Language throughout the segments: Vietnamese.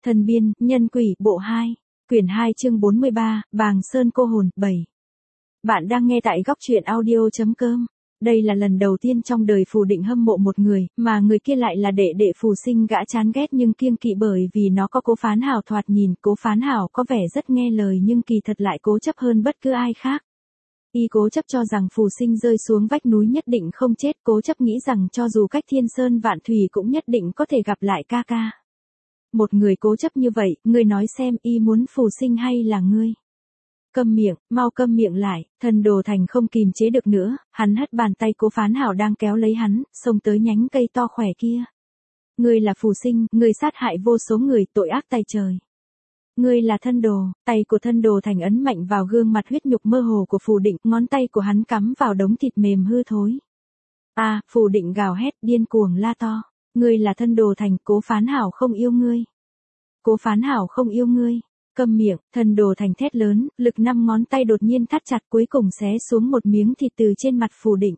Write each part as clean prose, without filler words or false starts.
Thần biên, nhân quỷ, bộ 2, quyển 2 chương 43, Bàng Sơn cô hồn, 7. Bạn đang nghe tại góc truyện audio.com. Đây là lần đầu tiên trong đời Phù Định hâm mộ một người, mà người kia lại là đệ đệ Phù Sinh gã chán ghét nhưng kiêng kỵ bởi vì nó có Cố Phán Hảo thoạt nhìn, Cố Phán Hảo có vẻ rất nghe lời nhưng kỳ thật lại cố chấp hơn bất cứ ai khác. Y cố chấp cho rằng Phù Sinh rơi xuống vách núi nhất định không chết, cố chấp nghĩ rằng cho dù cách thiên sơn vạn thủy cũng nhất định có thể gặp lại ca ca. Một người cố chấp như vậy, ngươi nói xem y muốn Phù Sinh hay là ngươi? Câm miệng, mau câm miệng lại, Thần Đồ Thành không kìm chế được nữa, hắn hất bàn tay Cố Phán Hảo đang kéo lấy hắn, xông tới nhánh cây to khỏe kia. Ngươi là Phù Sinh, ngươi sát hại vô số người, tội ác tày trời. Ngươi là Thân Đồ, tay của Thân Đồ Thành ấn mạnh vào gương mặt huyết nhục mơ hồ của Phù Định, ngón tay của hắn cắm vào đống thịt mềm hư thối. Phù Định gào hét điên cuồng la to. Ngươi là Thân Đồ Thành, Cố Phán Hảo không yêu ngươi. Cố Phán Hảo không yêu ngươi. Câm miệng, Thần Đồ Thành thét lớn, lực 5 ngón tay đột nhiên thắt chặt cuối cùng xé xuống một miếng thịt từ trên mặt Phù Định.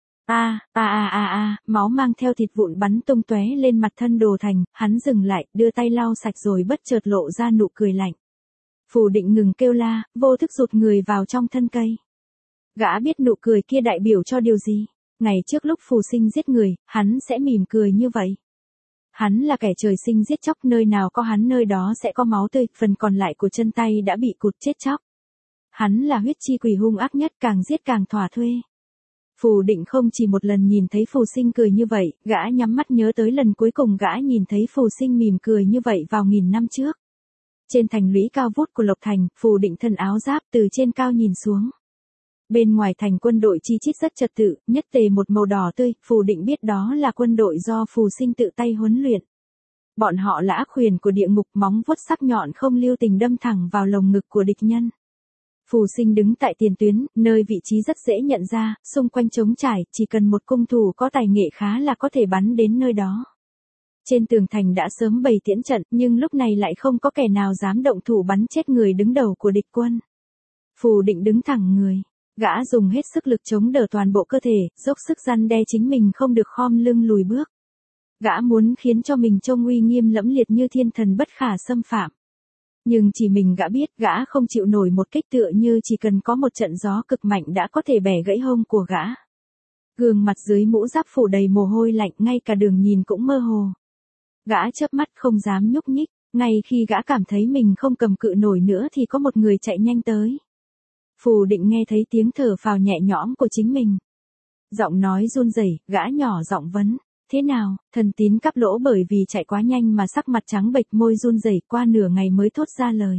Máu mang theo thịt vụn bắn tung tóe lên mặt Thân Đồ Thành, hắn dừng lại, đưa tay lau sạch rồi bất chợt lộ ra nụ cười lạnh. Phù Định ngừng kêu la, vô thức rụt người vào trong thân cây. Gã biết nụ cười kia đại biểu cho điều gì. Ngày trước lúc Phù Sinh giết người, hắn sẽ mỉm cười như vậy. Hắn là kẻ trời sinh giết chóc, nơi nào có hắn nơi đó sẽ có máu tươi, phần còn lại của chân tay đã bị cụt chết chóc. Hắn là huyết chi quỷ hung ác nhất, càng giết càng thỏa thuê. Phù Định không chỉ một lần nhìn thấy Phù Sinh cười như vậy, gã nhắm mắt nhớ tới lần cuối cùng gã nhìn thấy Phù Sinh mỉm cười như vậy vào nghìn năm trước. Trên thành lũy cao vút của Lộc Thành, Phù Định thân áo giáp từ trên cao nhìn xuống. Bên ngoài thành quân đội chi chít rất trật tự, nhất tề một màu đỏ tươi, Phù Định biết đó là quân đội do Phù Sinh tự tay huấn luyện. Bọn họ là ác khuyển của địa ngục, móng vuốt sắc nhọn không lưu tình đâm thẳng vào lồng ngực của địch nhân. Phù Sinh đứng tại tiền tuyến, nơi vị trí rất dễ nhận ra, xung quanh trống trải, chỉ cần một cung thủ có tài nghệ khá là có thể bắn đến nơi đó. Trên tường thành đã sớm bày tiễn trận, nhưng lúc này lại không có kẻ nào dám động thủ bắn chết người đứng đầu của địch quân. Phù Định đứng thẳng người. Gã dùng hết sức lực chống đỡ toàn bộ cơ thể, dốc sức răn đe chính mình không được khom lưng lùi bước. Gã muốn khiến cho mình trông uy nghiêm lẫm liệt như thiên thần bất khả xâm phạm. Nhưng chỉ mình gã biết, gã không chịu nổi một kích tựa như chỉ cần có một trận gió cực mạnh đã có thể bẻ gãy hông của gã. Gương mặt dưới mũ giáp phủ đầy mồ hôi lạnh, ngay cả đường nhìn cũng mơ hồ. Gã chớp mắt không dám nhúc nhích, ngay khi gã cảm thấy mình không cầm cự nổi nữa thì có một người chạy nhanh tới. Phù Định nghe thấy tiếng thở phào nhẹ nhõm của chính mình. Giọng nói run rẩy, gã nhỏ giọng vấn, thế nào? Thần Tín cắp lỗ bởi vì chạy quá nhanh mà sắc mặt trắng bệch, môi run rẩy, qua nửa ngày mới thốt ra lời.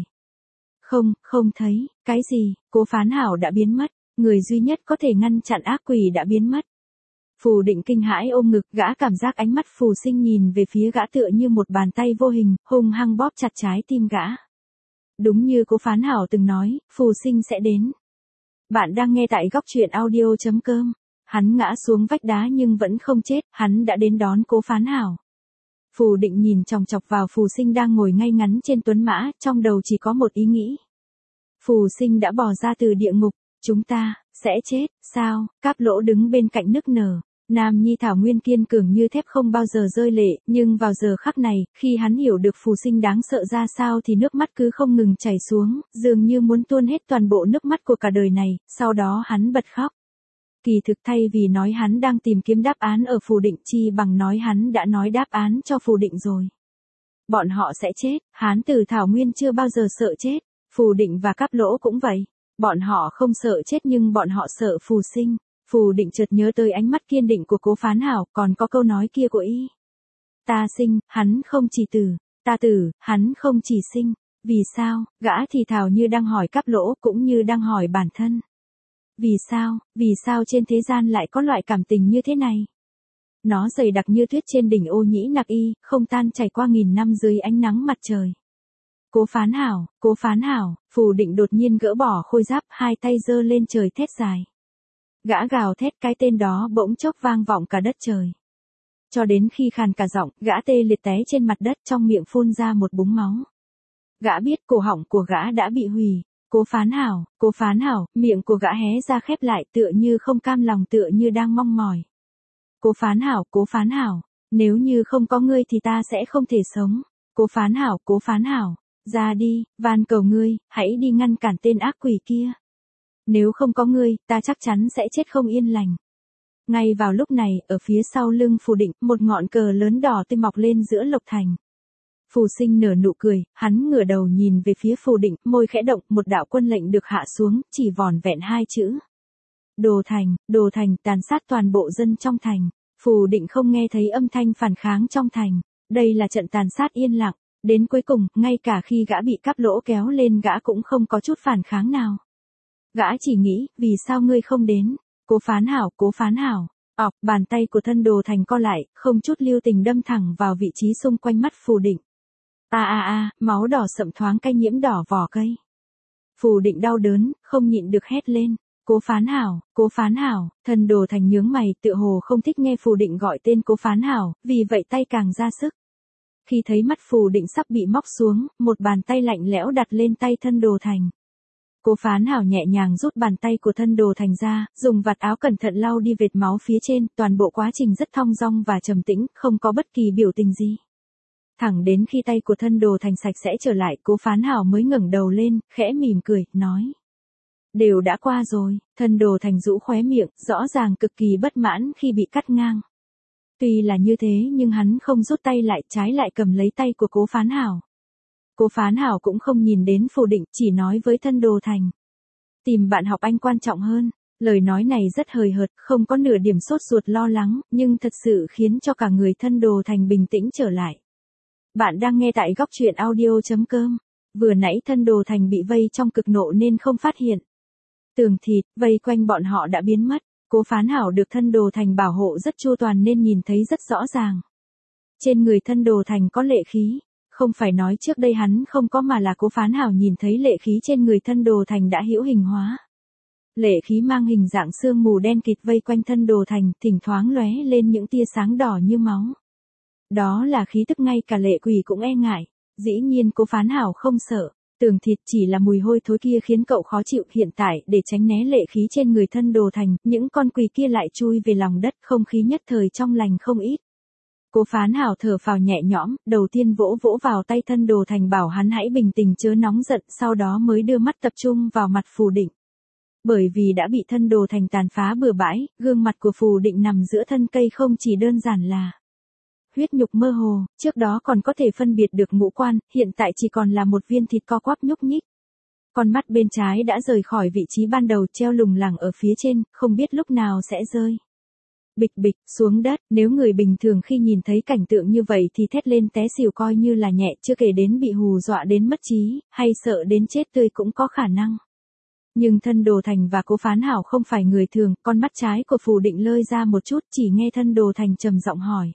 Không thấy, cái gì? Cố Phán Hảo đã biến mất, người duy nhất có thể ngăn chặn ác quỷ đã biến mất. Phù Định kinh hãi ôm ngực, gã cảm giác ánh mắt Phù Sinh nhìn về phía gã tựa như một bàn tay vô hình, hung hăng bóp chặt trái tim gã. Đúng như Cố Phán Hảo từng nói, Phù Sinh sẽ đến. Bạn đang nghe tại góc truyện audio.com. Hắn ngã xuống vách đá nhưng vẫn không chết, hắn đã đến đón Cố Phán Hảo. Phù Định nhìn chòng chọc vào Phù Sinh đang ngồi ngay ngắn trên tuấn mã, trong đầu chỉ có một ý nghĩ. Phù Sinh đã bỏ ra từ địa ngục, chúng ta sẽ chết, sao? Cáp Lỗ đứng bên cạnh nức nở. Nam Nhi Thảo Nguyên kiên cường như thép không bao giờ rơi lệ, nhưng vào giờ khắc này, khi hắn hiểu được Phù Sinh đáng sợ ra sao thì nước mắt cứ không ngừng chảy xuống, dường như muốn tuôn hết toàn bộ nước mắt của cả đời này, sau đó hắn bật khóc. Kỳ thực thay vì nói hắn đang tìm kiếm đáp án ở Phù Định, chi bằng nói hắn đã nói đáp án cho Phù Định rồi. Bọn họ sẽ chết, Hán Tử Thảo Nguyên chưa bao giờ sợ chết, Phù Định và Cáp Lỗ cũng vậy. Bọn họ không sợ chết nhưng bọn họ sợ Phù Sinh. Phù Định chợt nhớ tới ánh mắt kiên định của Cố Phán Hảo, còn có câu nói kia của y. Ta sinh, hắn không chỉ tử, ta tử, hắn không chỉ sinh. Vì sao? Gã thì thào như đang hỏi Cáp Lỗ cũng như đang hỏi bản thân. Vì sao trên thế gian lại có loại cảm tình như thế này? Nó dày đặc như tuyết trên đỉnh Ô Nhĩ Nặc Y, không tan chảy qua nghìn năm dưới ánh nắng mặt trời. Cố Phán Hảo, Phù Định đột nhiên gỡ bỏ khôi giáp, hai tay giơ lên trời thét dài. Gã gào thét, cái tên đó bỗng chốc vang vọng cả đất trời. Cho đến khi khàn cả giọng, gã tê liệt té trên mặt đất, trong miệng phun ra một búng máu. Gã biết cổ họng của gã đã bị hủy. Cố Phán Hảo, miệng của gã hé ra khép lại tựa như không cam lòng, tựa như đang mong mỏi. Cố Phán Hảo, nếu như không có ngươi thì ta sẽ không thể sống. Cố phán hảo, ra đi, van cầu ngươi, hãy đi ngăn cản tên ác quỷ kia. Nếu không có ngươi, ta chắc chắn sẽ chết không yên lành. Ngay vào lúc này, ở phía sau lưng Phù Định, một ngọn cờ lớn đỏ tươi mọc lên giữa Lộc Thành. Phù Sinh nở nụ cười, hắn ngửa đầu nhìn về phía Phù Định, môi khẽ động, một đạo quân lệnh được hạ xuống, chỉ vỏn vẹn 2 chữ. Đồ thành, tàn sát toàn bộ dân trong thành. Phù Định không nghe thấy âm thanh phản kháng trong thành. Đây là trận tàn sát yên lặng. Đến cuối cùng, ngay cả khi gã bị cắp lỗ kéo lên gã cũng không có chút phản kháng nào. Gã chỉ nghĩ, vì sao ngươi không đến? Cố phán hảo. Bàn tay của thân Đồ Thành co lại, không chút lưu tình đâm thẳng vào vị trí xung quanh mắt Phù Định. Máu đỏ sậm thoáng cay nhiễm đỏ vỏ cây. Phù Định đau đớn, không nhịn được hét lên. Cố phán hảo, thân Đồ Thành nhướng mày, tựa hồ không thích nghe Phù Định gọi tên cố phán hảo, vì vậy tay càng ra sức. Khi thấy mắt Phù Định sắp bị móc xuống, một bàn tay lạnh lẽo đặt lên tay thân Đồ Thành. Cố phán hảo nhẹ nhàng rút bàn tay của thân Đồ Thành ra, dùng vạt áo cẩn thận lau đi vệt máu phía trên, toàn bộ quá trình rất thong dong và trầm tĩnh, không có bất kỳ biểu tình gì. Thẳng đến khi tay của thân Đồ Thành sạch sẽ trở lại, cố phán hảo mới ngẩng đầu lên, khẽ mỉm cười, nói. Đều đã qua rồi, thân Đồ Thành rũ khóe miệng, rõ ràng cực kỳ bất mãn khi bị cắt ngang. Tuy là như thế nhưng hắn không rút tay lại, trái lại cầm lấy tay của cố phán hảo. Cố phán hảo cũng không nhìn đến Phù Định, chỉ nói với thân Đồ Thành. Tìm bạn học Anh quan trọng hơn. Lời nói này rất hời hợt, không có nửa điểm sốt ruột lo lắng, nhưng thật sự khiến cho cả người thân Đồ Thành bình tĩnh trở lại. Bạn đang nghe tại góc truyện audio.com. Vừa nãy thân Đồ Thành bị vây trong cực nộ nên không phát hiện. Tường thịt, vây quanh bọn họ đã biến mất. Cố phán hảo được thân Đồ Thành bảo hộ rất chu toàn nên nhìn thấy rất rõ ràng. Trên người thân Đồ Thành có lệ khí. Không phải nói trước đây hắn không có mà là cố phán hảo nhìn thấy lệ khí trên người thân Đồ Thành đã hữu hình hóa. Lệ khí mang hình dạng sương mù đen kịt vây quanh thân Đồ Thành, thỉnh thoáng lóe lên những tia sáng đỏ như máu. Đó là khí tức ngay cả lệ quỷ cũng e ngại. Dĩ nhiên cố phán hảo không sợ. Tường thịt chỉ là mùi hôi thối kia khiến cậu khó chịu. Hiện tại, để tránh né lệ khí trên người thân Đồ Thành, những con quỷ kia lại chui về lòng đất, không khí nhất thời trong lành không ít. Cố phán hảo thở phào nhẹ nhõm, đầu tiên vỗ vỗ vào tay thân Đồ Thành bảo hắn hãy bình tĩnh chớ nóng giận, sau đó mới đưa mắt tập trung vào mặt Phù Định. Bởi vì đã bị thân Đồ Thành tàn phá bừa bãi, gương mặt của Phù Định nằm giữa thân cây không chỉ đơn giản là huyết nhục mơ hồ, trước đó còn có thể phân biệt được ngũ quan, hiện tại chỉ còn là một viên thịt co quắp nhúc nhích. Con mắt bên trái đã rời khỏi vị trí ban đầu treo lủng lẳng ở phía trên, không biết lúc nào sẽ rơi. Bịch bịch, xuống đất, nếu người bình thường khi nhìn thấy cảnh tượng như vậy thì thét lên té xỉu coi như là nhẹ, chưa kể đến bị hù dọa đến mất trí, hay sợ đến chết tươi cũng có khả năng. Nhưng thân Đồ Thành và cố phán hảo không phải người thường, con mắt trái của Phù Định lơi ra một chút, chỉ nghe thân Đồ Thành trầm giọng hỏi.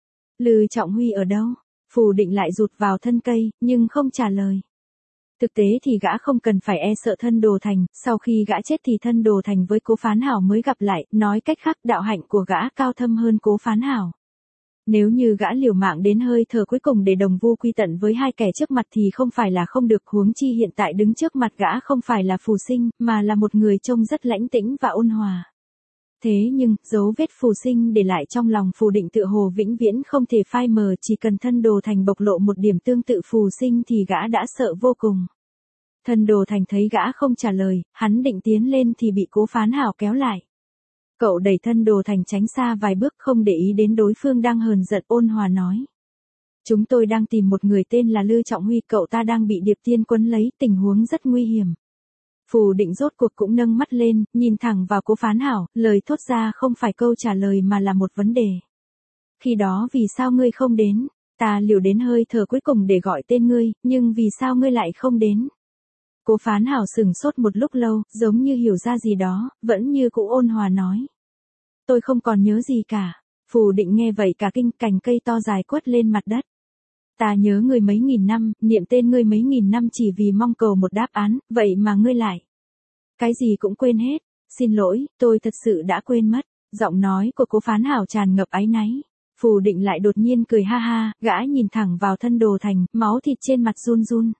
Lư Trọng Huy ở đâu? Phù Định lại rụt vào thân cây, nhưng không trả lời. Thực tế thì gã không cần phải e sợ thân Đồ Thành, sau khi gã chết thì thân Đồ Thành với cố phán hảo mới gặp lại, nói cách khác đạo hạnh của gã cao thâm hơn cố phán hảo. Nếu như gã liều mạng đến hơi thở cuối cùng để đồng vu quy tận với hai kẻ trước mặt thì không phải là không được, huống chi hiện tại đứng trước mặt gã không phải là Phù Sinh, mà là một người trông rất lãnh tĩnh và ôn hòa. Thế nhưng, dấu vết Phù Sinh để lại trong lòng Phù Định tựa hồ vĩnh viễn không thể phai mờ, chỉ cần thân Đồ Thành bộc lộ một điểm tương tự Phù Sinh thì gã đã sợ vô cùng. Thân Đồ Thành thấy gã không trả lời, hắn định tiến lên thì bị cố phán hảo kéo lại. Cậu đẩy thân Đồ Thành tránh xa vài bước không để ý đến đối phương đang hờn giận, ôn hòa nói. Chúng tôi đang tìm một người tên là Lư Trọng Huy, cậu ta đang bị điệp tiên quấn lấy, tình huống rất nguy hiểm. Phù Định rốt cuộc cũng nâng mắt lên, nhìn thẳng vào cố phán hảo, lời thốt ra không phải câu trả lời mà là một vấn đề. Khi đó vì sao ngươi không đến? Ta liều đến hơi thở cuối cùng để gọi tên ngươi, nhưng vì sao ngươi lại không đến? Cố phán hảo sừng sốt một lúc lâu, giống như hiểu ra gì đó, vẫn như cũ ôn hòa nói. Tôi không còn nhớ gì cả. Phù Định nghe vậy cả kinh, cành cây to dài quất lên mặt đất. Ta nhớ ngươi mấy nghìn năm, niệm tên ngươi mấy nghìn năm chỉ vì mong cầu một đáp án, vậy mà ngươi lại. Cái gì cũng quên hết. Xin lỗi, tôi thật sự đã quên mất. Giọng nói của cố phán hảo tràn ngập áy náy. Phù Định lại đột nhiên cười ha ha, gã nhìn thẳng vào thân Đồ Thành, máu thịt trên mặt run run.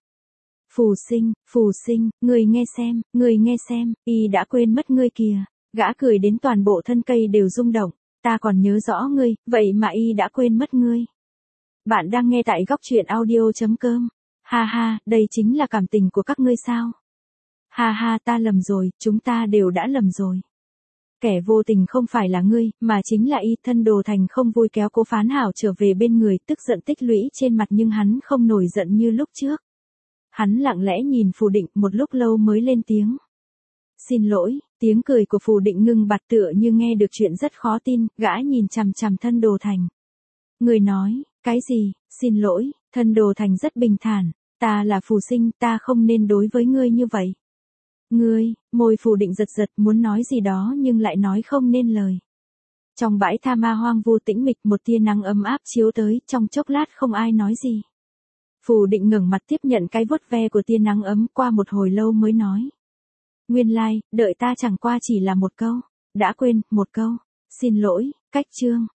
Phù Sinh, ngươi nghe xem, y đã quên mất ngươi kìa. Gã cười đến toàn bộ thân cây đều rung động. Ta còn nhớ rõ ngươi, vậy mà y đã quên mất ngươi. Bạn đang nghe tại góc truyện audio.com. Ha ha, đây chính là cảm tình của các ngươi sao? Ha ha, ta lầm rồi, chúng ta đều đã lầm rồi. Kẻ vô tình không phải là ngươi, mà chính là y. Thân Đồ Thành không vui kéo Cố Phán Hảo trở về bên người, tức giận tích lũy trên mặt nhưng hắn không nổi giận như lúc trước. Hắn lặng lẽ nhìn Phù Định một lúc lâu mới lên tiếng. Xin lỗi, tiếng cười của Phù Định ngưng bặt tựa như nghe được chuyện rất khó tin, gã nhìn chằm chằm Thân Đồ Thành. Người nói, cái gì, xin lỗi, Thân Đồ Thành rất bình thản, ta là Phù Sinh, ta không nên đối với ngươi như vậy. Ngươi, môi Phù Định giật giật muốn nói gì đó nhưng lại nói không nên lời. Trong bãi tha ma hoang vu tĩnh mịch một tia nắng ấm áp chiếu tới, trong chốc lát không ai nói gì. Phù Định ngẩng mặt tiếp nhận cái vuốt ve của tia nắng ấm, qua một hồi lâu mới nói. Nguyên lai, đợi ta chẳng qua chỉ là một câu, đã quên, một câu, xin lỗi, cách chương.